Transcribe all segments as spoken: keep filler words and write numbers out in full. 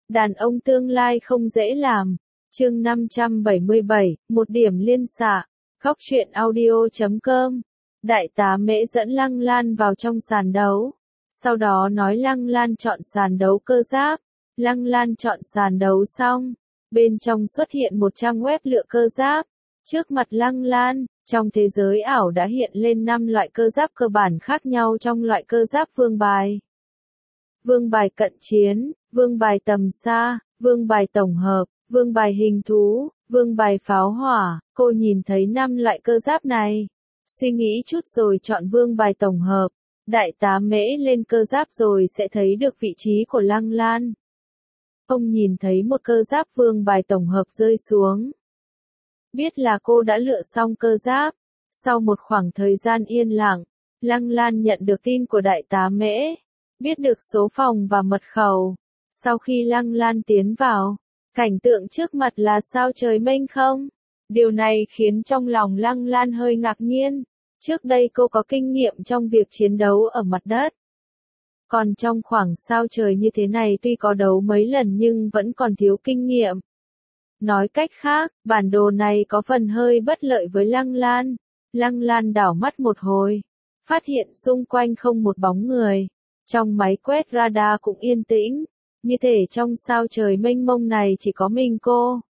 Đàn ông tương lai không dễ làm. Chương năm trăm bảy mươi bảy, một điểm liên xạ. Góc truyện audio chấm com. Đại tá Mễ dẫn Lăng Lan vào trong sàn đấu. Sau đó nói Lăng Lan chọn sàn đấu cơ giáp. Lăng Lan chọn sàn đấu xong. Bên trong xuất hiện một trang web lựa cơ giáp. Trước mặt Lăng Lan, trong thế giới ảo đã hiện lên năm loại cơ giáp cơ bản khác nhau trong loại cơ giáp vương bài. Vương bài cận chiến, vương bài tầm xa, vương bài tổng hợp, vương bài hình thú, vương bài pháo hỏa. Cô nhìn thấy năm loại cơ giáp này. Suy nghĩ chút rồi chọn vương bài tổng hợp. Đại tá Mễ lên cơ giáp rồi sẽ thấy được vị trí của Lăng Lan. Ông nhìn thấy một cơ giáp vương bài tổng hợp rơi xuống. Biết là cô đã lựa xong cơ giáp. Sau một khoảng thời gian yên lặng, Lăng Lan nhận được tin của đại tá Mễ. Biết được số phòng và mật khẩu. Sau khi Lăng Lan tiến vào, cảnh tượng trước mặt là sao trời mênh không. Điều này khiến trong lòng Lăng Lan hơi ngạc nhiên. Trước đây cô có kinh nghiệm trong việc chiến đấu ở mặt đất. Còn trong khoảng sao trời như thế này tuy có đấu mấy lần nhưng vẫn còn thiếu kinh nghiệm. Nói cách khác, bản đồ này có phần hơi bất lợi với Lăng Lan. Lăng Lan đảo mắt một hồi, phát hiện xung quanh không một bóng người. Trong máy quét radar cũng yên tĩnh, như thể trong sao trời mênh mông này chỉ có mình cô.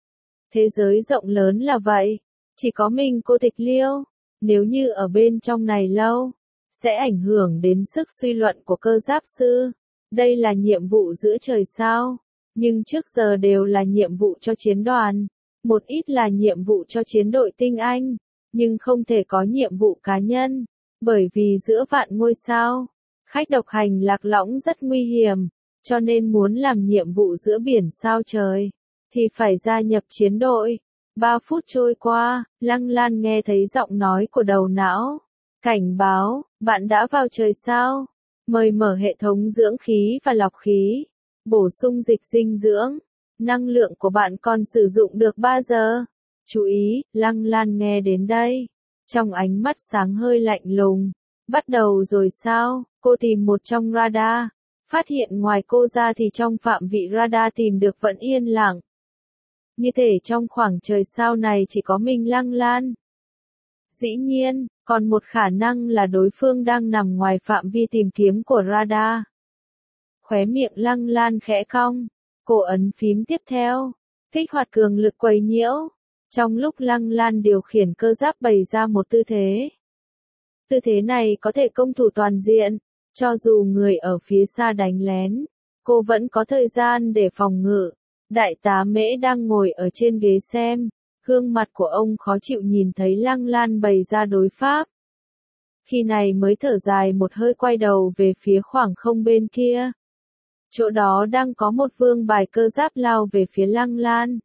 Thế giới rộng lớn là vậy, chỉ có mình cô Tịch Liêu. Nếu như ở bên trong này lâu, sẽ ảnh hưởng đến sức suy luận của cơ giáp sư. Đây là nhiệm vụ giữa trời sao, nhưng trước giờ đều là nhiệm vụ cho chiến đoàn, một ít là nhiệm vụ cho chiến đội tinh anh, nhưng không thể có nhiệm vụ cá nhân, bởi vì giữa vạn ngôi sao, khách độc hành lạc lõng rất nguy hiểm, cho nên muốn làm nhiệm vụ giữa biển sao trời, thì phải gia nhập chiến đội. Ba phút trôi qua, Lăng Lan nghe thấy giọng nói của đầu não. Cảnh báo, bạn đã vào trời sao? Mời mở hệ thống dưỡng khí và lọc khí. Bổ sung dịch dinh dưỡng. Năng lượng của bạn còn sử dụng được ba giờ. Chú ý, Lăng Lan nghe đến đây. Trong ánh mắt sáng hơi lạnh lùng. Bắt đầu rồi sao? Cô tìm một trong radar. Phát hiện ngoài cô ra thì trong phạm vị radar tìm được vẫn yên lặng. Như thể trong khoảng trời sao này chỉ có mình Lăng Lan. Dĩ nhiên, còn một khả năng là đối phương đang nằm ngoài phạm vi tìm kiếm của radar. Khóe miệng Lăng Lan khẽ cong, cô ấn phím tiếp theo, kích hoạt cường lực quấy nhiễu. Trong lúc Lăng Lan điều khiển cơ giáp bày ra một tư thế. Tư thế này có thể công thủ toàn diện, cho dù người ở phía xa đánh lén, cô vẫn có thời gian để phòng ngự. Đại tá Mễ đang ngồi ở trên ghế xem, gương mặt của ông khó chịu nhìn thấy Lăng Lan bày ra đối pháp. Khi này mới thở dài một hơi quay đầu về phía khoảng không bên kia. Chỗ đó đang có một vương bài cơ giáp lao về phía Lăng Lan.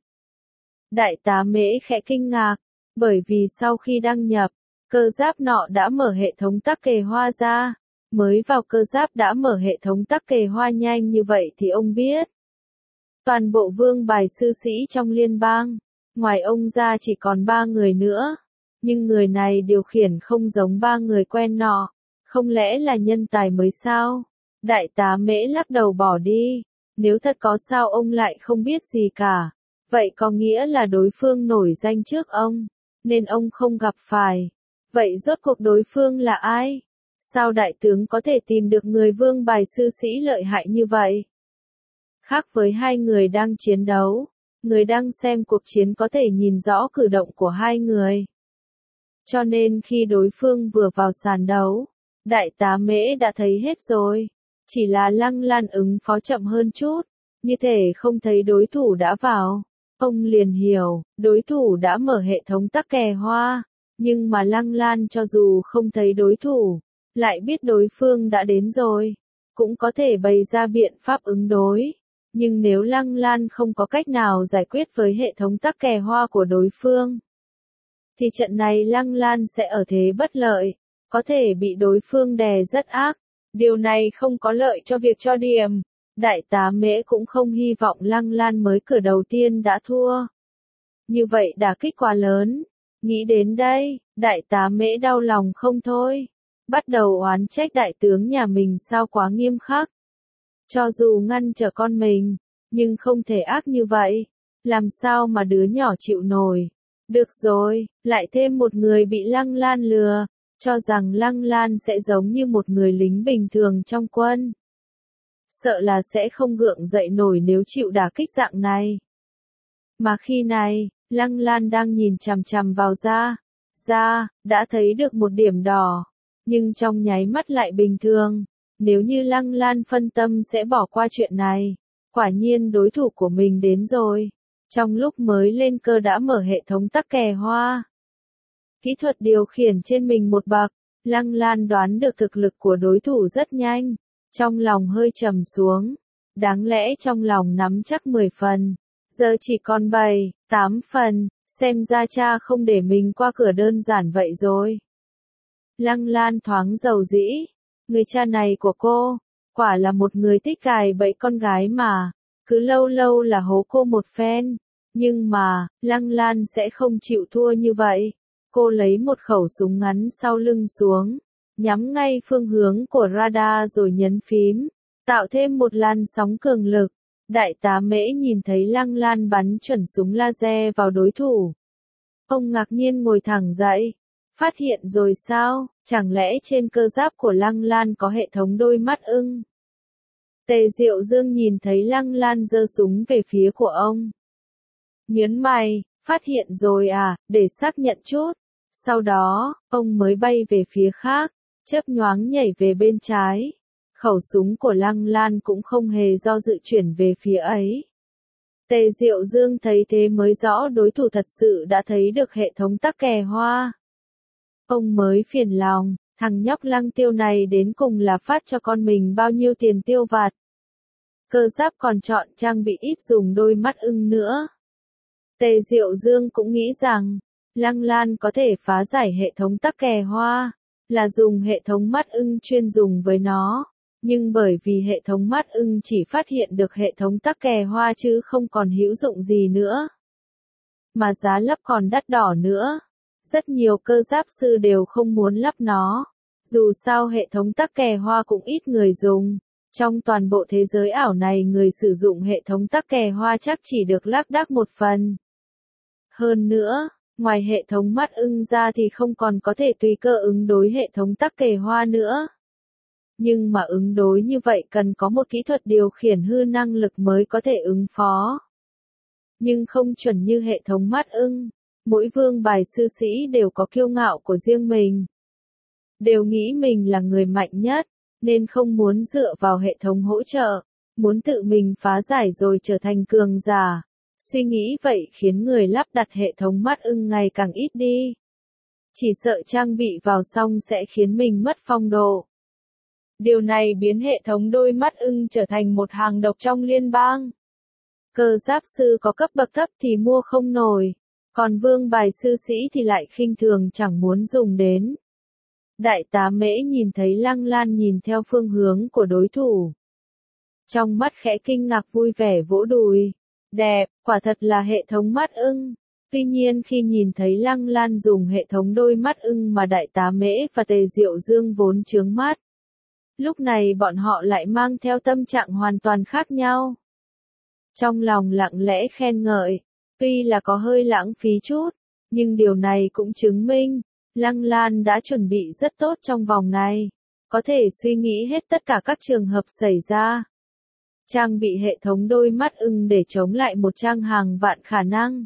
Đại tá Mễ khẽ kinh ngạc, bởi vì sau khi đăng nhập, cơ giáp nọ đã mở hệ thống tắc kè hoa ra. Mới vào cơ giáp đã mở hệ thống tắc kè hoa nhanh như vậy thì ông biết. Toàn bộ vương bài sư sĩ trong liên bang, ngoài ông ra chỉ còn ba người nữa. Nhưng người này điều khiển không giống ba người quen nọ. Không lẽ là nhân tài mới sao? Đại tá Mễ lắc đầu bỏ đi. Nếu thật có sao ông lại không biết gì cả. Vậy có nghĩa là đối phương nổi danh trước ông, nên ông không gặp phải. Vậy rốt cuộc đối phương là ai? Sao đại tướng có thể tìm được người vương bài sư sĩ lợi hại như vậy? Khác với hai người đang chiến đấu, người đang xem cuộc chiến có thể nhìn rõ cử động của hai người. Cho nên khi đối phương vừa vào sàn đấu, đại tá Mễ đã thấy hết rồi. Chỉ là Lăng Lan ứng phó chậm hơn chút, như thể không thấy đối thủ đã vào. Ông liền hiểu, đối thủ đã mở hệ thống tắc kè hoa, nhưng mà Lăng Lan cho dù không thấy đối thủ, lại biết đối phương đã đến rồi, cũng có thể bày ra biện pháp ứng đối. Nhưng nếu Lăng Lan không có cách nào giải quyết với hệ thống tắc kè hoa của đối phương, thì trận này Lăng Lan sẽ ở thế bất lợi, có thể bị đối phương đè rất ác. Điều này không có lợi cho việc cho điểm. Đại tá Mễ cũng không hy vọng Lăng Lan mới cửa đầu tiên đã thua. Như vậy đả kích quá lớn. Nghĩ đến đây, đại tá Mễ đau lòng không thôi. Bắt đầu oán trách đại tướng nhà mình sao quá nghiêm khắc. Cho dù ngăn trở con mình, nhưng không thể ác như vậy. Làm sao mà đứa nhỏ chịu nổi. Được rồi, lại thêm một người bị Lăng Lan lừa, cho rằng Lăng Lan sẽ giống như một người lính bình thường trong quân. Sợ là sẽ không gượng dậy nổi nếu chịu đả kích dạng này. Mà khi này, Lăng Lan đang nhìn chằm chằm vào da, da, đã thấy được một điểm đỏ, nhưng trong nháy mắt lại bình thường. Nếu như Lăng Lan phân tâm sẽ bỏ qua chuyện này. Quả nhiên đối thủ của mình đến rồi. Trong lúc mới lên cơ đã mở hệ thống tắc kè hoa. Kỹ thuật điều khiển trên mình một bậc, Lăng Lan đoán được thực lực của đối thủ rất nhanh. Trong lòng hơi trầm xuống. Đáng lẽ trong lòng nắm chắc mười phần. Giờ chỉ còn bảy, tám phần, xem ra cha không để mình qua cửa đơn giản vậy rồi. Lăng Lan thoáng dầu dĩ. Người cha này của cô, quả là một người thích cài bẫy con gái mà, cứ lâu lâu là hố cô một phen. Nhưng mà, Lăng Lan sẽ không chịu thua như vậy. Cô lấy một khẩu súng ngắn sau lưng xuống, nhắm ngay phương hướng của radar rồi nhấn phím, tạo thêm một làn sóng cường lực. Đại tá Mễ nhìn thấy Lăng Lan bắn chuẩn súng laser vào đối thủ. Ông ngạc nhiên ngồi thẳng dậy. Phát hiện rồi sao, chẳng lẽ trên cơ giáp của Lăng Lan có hệ thống đôi mắt ưng? Tề Diệu Dương nhìn thấy Lăng Lan giơ súng về phía của ông. Nhớn mày, phát hiện rồi à, để xác nhận chút. Sau đó, ông mới bay về phía khác, chớp nhoáng nhảy về bên trái. Khẩu súng của Lăng Lan cũng không hề do dự chuyển về phía ấy. Tề Diệu Dương thấy thế mới rõ đối thủ thật sự đã thấy được hệ thống tắc kè hoa. Ông mới phiền lòng, thằng nhóc Lăng Tiêu này đến cùng là phát cho con mình bao nhiêu tiền tiêu vặt. Cơ giáp còn chọn trang bị ít dùng đôi mắt ưng nữa. Tề Diệu Dương cũng nghĩ rằng, Lăng Lan có thể phá giải hệ thống tắc kè hoa, là dùng hệ thống mắt ưng chuyên dùng với nó. Nhưng bởi vì hệ thống mắt ưng chỉ phát hiện được hệ thống tắc kè hoa chứ không còn hữu dụng gì nữa. Mà giá lắp còn đắt đỏ nữa. Rất nhiều cơ giáp sư đều không muốn lắp nó. Dù sao hệ thống tắc kè hoa cũng ít người dùng. Trong toàn bộ thế giới ảo này người sử dụng hệ thống tắc kè hoa chắc chỉ được lác đác một phần. Hơn nữa, ngoài hệ thống mắt ưng ra thì không còn có thể tùy cơ ứng đối hệ thống tắc kè hoa nữa. Nhưng mà ứng đối như vậy cần có một kỹ thuật điều khiển hư năng lực mới có thể ứng phó. Nhưng không chuẩn như hệ thống mắt ưng. Mỗi vương bài sư sĩ đều có kiêu ngạo của riêng mình. Đều nghĩ mình là người mạnh nhất, nên không muốn dựa vào hệ thống hỗ trợ, muốn tự mình phá giải rồi trở thành cường giả. Suy nghĩ vậy khiến người lắp đặt hệ thống mắt ưng ngày càng ít đi. Chỉ sợ trang bị vào xong sẽ khiến mình mất phong độ. Điều này biến hệ thống đôi mắt ưng trở thành một hàng độc trong liên bang. Cơ giáp sư có cấp bậc thấp thì mua không nổi. Còn vương bài sư sĩ thì lại khinh thường chẳng muốn dùng đến. Đại tá Mễ nhìn thấy Lăng Lan nhìn theo phương hướng của đối thủ. Trong mắt khẽ kinh ngạc vui vẻ vỗ đùi. Đẹp, quả thật là hệ thống mắt ưng. Tuy nhiên khi nhìn thấy Lăng Lan dùng hệ thống đôi mắt ưng mà đại tá Mễ và Tề Diệu Dương vốn chướng mắt. Lúc này bọn họ lại mang theo tâm trạng hoàn toàn khác nhau. Trong lòng lặng lẽ khen ngợi. Tuy là có hơi lãng phí chút, nhưng điều này cũng chứng minh, Lăng Lan đã chuẩn bị rất tốt trong vòng này, có thể suy nghĩ hết tất cả các trường hợp xảy ra. Trang bị hệ thống đôi mắt ưng để chống lại một trang hàng vạn khả năng.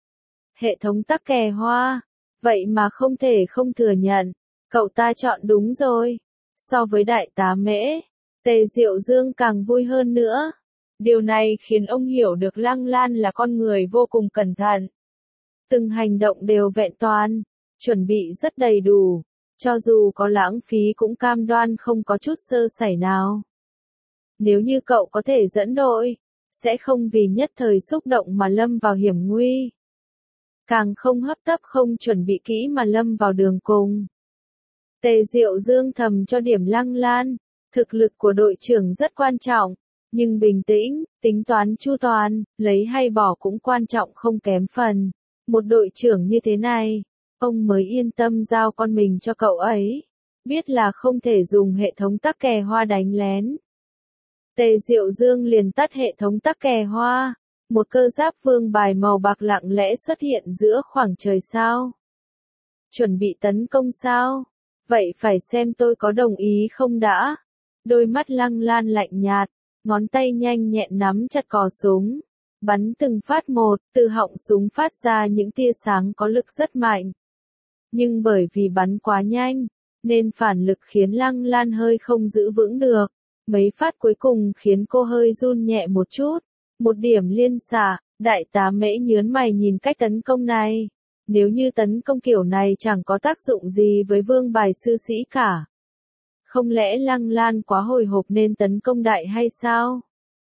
Hệ thống tắc kè hoa, vậy mà không thể không thừa nhận, cậu ta chọn đúng rồi. So với đại tá Mễ, Tề Diệu Dương càng vui hơn nữa. Điều này khiến ông hiểu được Lăng Lan là con người vô cùng cẩn thận. Từng hành động đều vẹn toàn, chuẩn bị rất đầy đủ, cho dù có lãng phí cũng cam đoan không có chút sơ sẩy nào. Nếu như cậu có thể dẫn đội, sẽ không vì nhất thời xúc động mà lâm vào hiểm nguy. Càng không hấp tấp không chuẩn bị kỹ mà lâm vào đường cùng. Tề Diệu Dương thầm cho điểm Lăng Lan, thực lực của đội trưởng rất quan trọng. Nhưng bình tĩnh, tính toán chu toàn, lấy hay bỏ cũng quan trọng không kém phần. Một đội trưởng như thế này, ông mới yên tâm giao con mình cho cậu ấy. Biết là không thể dùng hệ thống tắc kè hoa đánh lén. Tề Diệu Dương liền tắt hệ thống tắc kè hoa. Một cơ giáp vương bài màu bạc lặng lẽ xuất hiện giữa khoảng trời sao. Chuẩn bị tấn công sao? Vậy phải xem tôi có đồng ý không đã. Đôi mắt Lăng Lan lạnh nhạt, ngón tay nhanh nhẹn nắm chặt cò súng. Bắn từng phát một, từ họng súng phát ra những tia sáng có lực rất mạnh. Nhưng bởi vì bắn quá nhanh, nên phản lực khiến Lăng Lan hơi không giữ vững được. Mấy phát cuối cùng khiến cô hơi run nhẹ một chút. Một điểm liên xạ, đại tá Mễ nhớn mày nhìn cách tấn công này. Nếu như tấn công kiểu này chẳng có tác dụng gì với vương bài sư sĩ cả. Không lẽ Lăng Lan quá hồi hộp nên tấn công đại hay sao?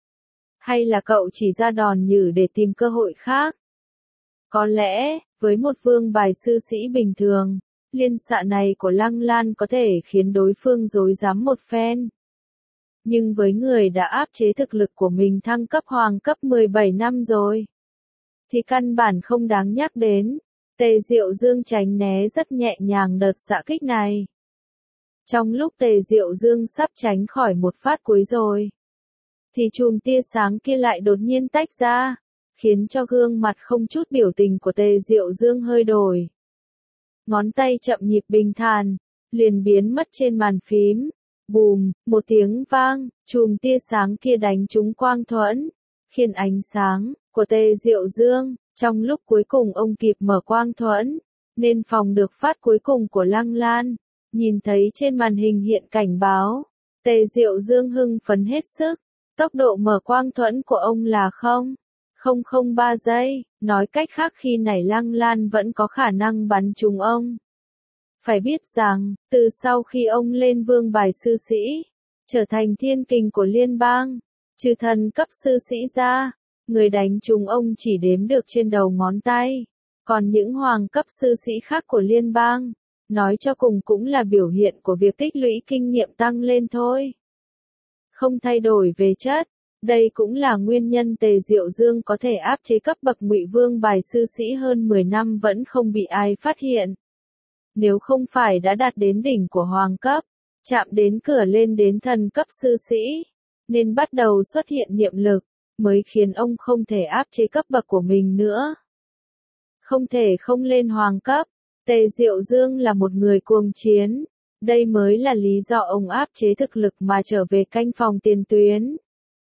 Hay là cậu chỉ ra đòn nhử để tìm cơ hội khác? Có lẽ, với một vương bài sư sĩ bình thường, liên xạ này của Lăng Lan có thể khiến đối phương rối rắm một phen. Nhưng với người đã áp chế thực lực của mình thăng cấp hoàng cấp mười bảy năm rồi, thì căn bản không đáng nhắc đến. Tề Diệu Dương tránh né rất nhẹ nhàng đợt xạ kích này. Trong lúc Tề Diệu Dương sắp tránh khỏi một phát cuối rồi, thì chùm tia sáng kia lại đột nhiên tách ra, khiến cho gương mặt không chút biểu tình của Tề Diệu Dương hơi đổi. Ngón tay chậm nhịp bình thản, liền biến mất trên bàn phím. Bùm, một tiếng vang, chùm tia sáng kia đánh trúng quang thuẫn, khiến ánh sáng của Tề Diệu Dương, trong lúc cuối cùng ông kịp mở quang thuẫn, nên phòng được phát cuối cùng của Lăng Lan. Nhìn thấy trên màn hình hiện cảnh báo, Tề Diệu Dương hưng phấn hết sức. Tốc độ mở quang thuẫn của ông là không phẩy không ba giây, nói cách khác khi nảy Lăng Lan vẫn có khả năng bắn trúng ông. Phải biết rằng, từ sau khi ông lên vương bài sư sĩ, trở thành thiên kình của liên bang, trừ thần cấp sư sĩ ra, người đánh trúng ông chỉ đếm được trên đầu ngón tay. Còn những hoàng cấp sư sĩ khác của liên bang, nói cho cùng cũng là biểu hiện của việc tích lũy kinh nghiệm tăng lên thôi. Không thay đổi về chất, đây cũng là nguyên nhân Tề Diệu Dương có thể áp chế cấp bậc ngụy vương bài sư sĩ hơn mười năm vẫn không bị ai phát hiện. Nếu không phải đã đạt đến đỉnh của hoàng cấp, chạm đến cửa lên đến thần cấp sư sĩ, nên bắt đầu xuất hiện niệm lực, mới khiến ông không thể áp chế cấp bậc của mình nữa. Không thể không lên hoàng cấp, Tề Diệu Dương là một người cuồng chiến, đây mới là lý do ông áp chế thực lực mà trở về canh phòng tiền tuyến.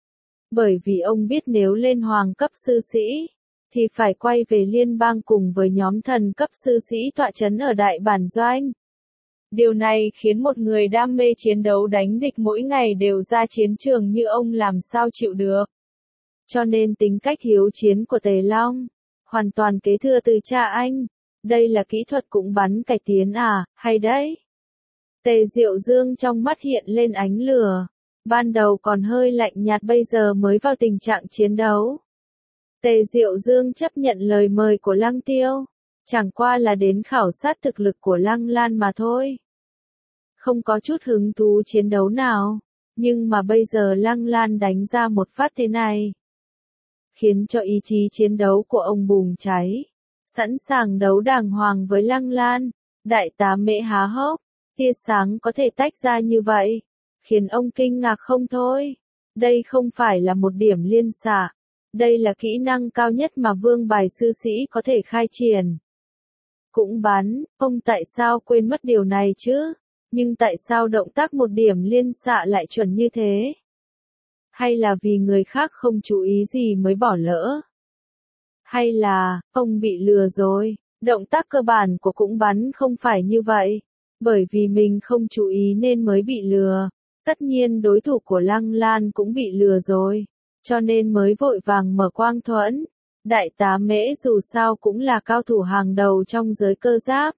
Bởi vì ông biết nếu lên hoàng cấp sư sĩ, thì phải quay về liên bang cùng với nhóm thần cấp sư sĩ tọa chấn ở đại bản doanh. Điều này khiến một người đam mê chiến đấu đánh địch mỗi ngày đều ra chiến trường như ông làm sao chịu được. Cho nên tính cách hiếu chiến của Tề Long, hoàn toàn kế thừa từ cha anh. Đây là kỹ thuật cũng bắn cải tiến à, hay đấy. Tề Diệu Dương trong mắt hiện lên ánh lửa. Ban đầu còn hơi lạnh nhạt bây giờ mới vào tình trạng chiến đấu. Tề Diệu Dương chấp nhận lời mời của Lăng Tiêu, chẳng qua là đến khảo sát thực lực của Lăng Lan mà thôi. Không có chút hứng thú chiến đấu nào, nhưng mà bây giờ Lăng Lan đánh ra một phát thế này, khiến cho ý chí chiến đấu của ông bùng cháy, sẵn sàng đấu đàng hoàng với Lăng Lan. Đại tá Mễ há hốc, tia sáng có thể tách ra như vậy, khiến ông kinh ngạc không thôi. Đây không phải là một điểm liên xạ. Đây là kỹ năng cao nhất mà vương bài sư sĩ có thể khai triển. Cũng bắn, ông tại sao quên mất điều này chứ? Nhưng tại sao động tác một điểm liên xạ lại chuẩn như thế? Hay là vì người khác không chú ý gì mới bỏ lỡ? Hay là, ông bị lừa rồi? Động tác cơ bản của cũng bắn không phải như vậy. Bởi vì mình không chú ý nên mới bị lừa. Tất nhiên đối thủ của Lăng Lan cũng bị lừa rồi. Cho nên mới vội vàng mở quang thuẫn. Đại tá Mễ dù sao cũng là cao thủ hàng đầu trong giới cơ giáp,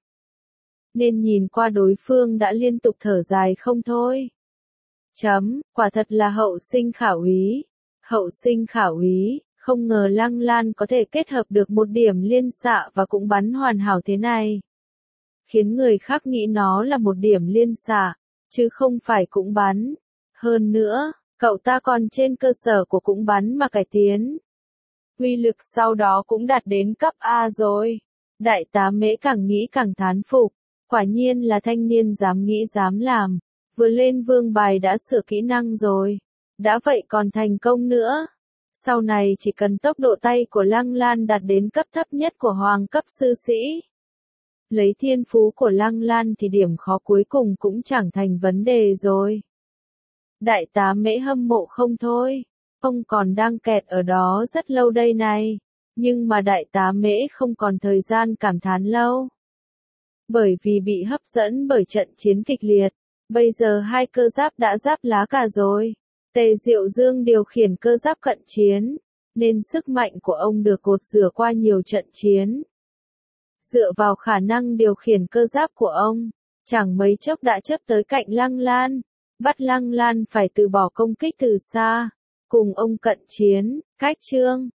nên nhìn qua đối phương đã liên tục thở dài không thôi. Chấm, quả thật là hậu sinh khả úy. Hậu sinh khả úy, không ngờ Lăng Lan có thể kết hợp được một điểm liên xạ và cũng bắn hoàn hảo thế này. Khiến người khác nghĩ nó là một điểm liên xạ, chứ không phải cũng bắn. Hơn nữa, cậu ta còn trên cơ sở của cũng bắn mà cải tiến. Uy lực sau đó cũng đạt đến cấp A rồi. Đại tá Mễ càng nghĩ càng thán phục. Quả nhiên là thanh niên dám nghĩ dám làm. Vừa lên vương bài đã sửa kỹ năng rồi. Đã vậy còn thành công nữa. Sau này chỉ cần tốc độ tay của Lăng Lan đạt đến cấp thấp nhất của hoàng cấp sư sĩ. Lấy thiên phú của Lăng Lan thì điểm khó cuối cùng cũng chẳng thành vấn đề rồi. Đại tá Mễ hâm mộ không thôi. Ông còn đang kẹt ở đó rất lâu đây này. Nhưng mà đại tá Mễ không còn thời gian cảm thán lâu. Bởi vì bị hấp dẫn bởi trận chiến kịch liệt. Bây giờ hai cơ giáp đã giáp lá cả rồi. Tề Diệu Dương điều khiển cơ giáp cận chiến. Nên sức mạnh của ông được cột rửa qua nhiều trận chiến. Dựa vào khả năng điều khiển cơ giáp của ông, chẳng mấy chốc đã chớp tới cạnh Lăng Lan, bắt Lăng Lan phải từ bỏ công kích từ xa, cùng ông cận chiến, cách chương.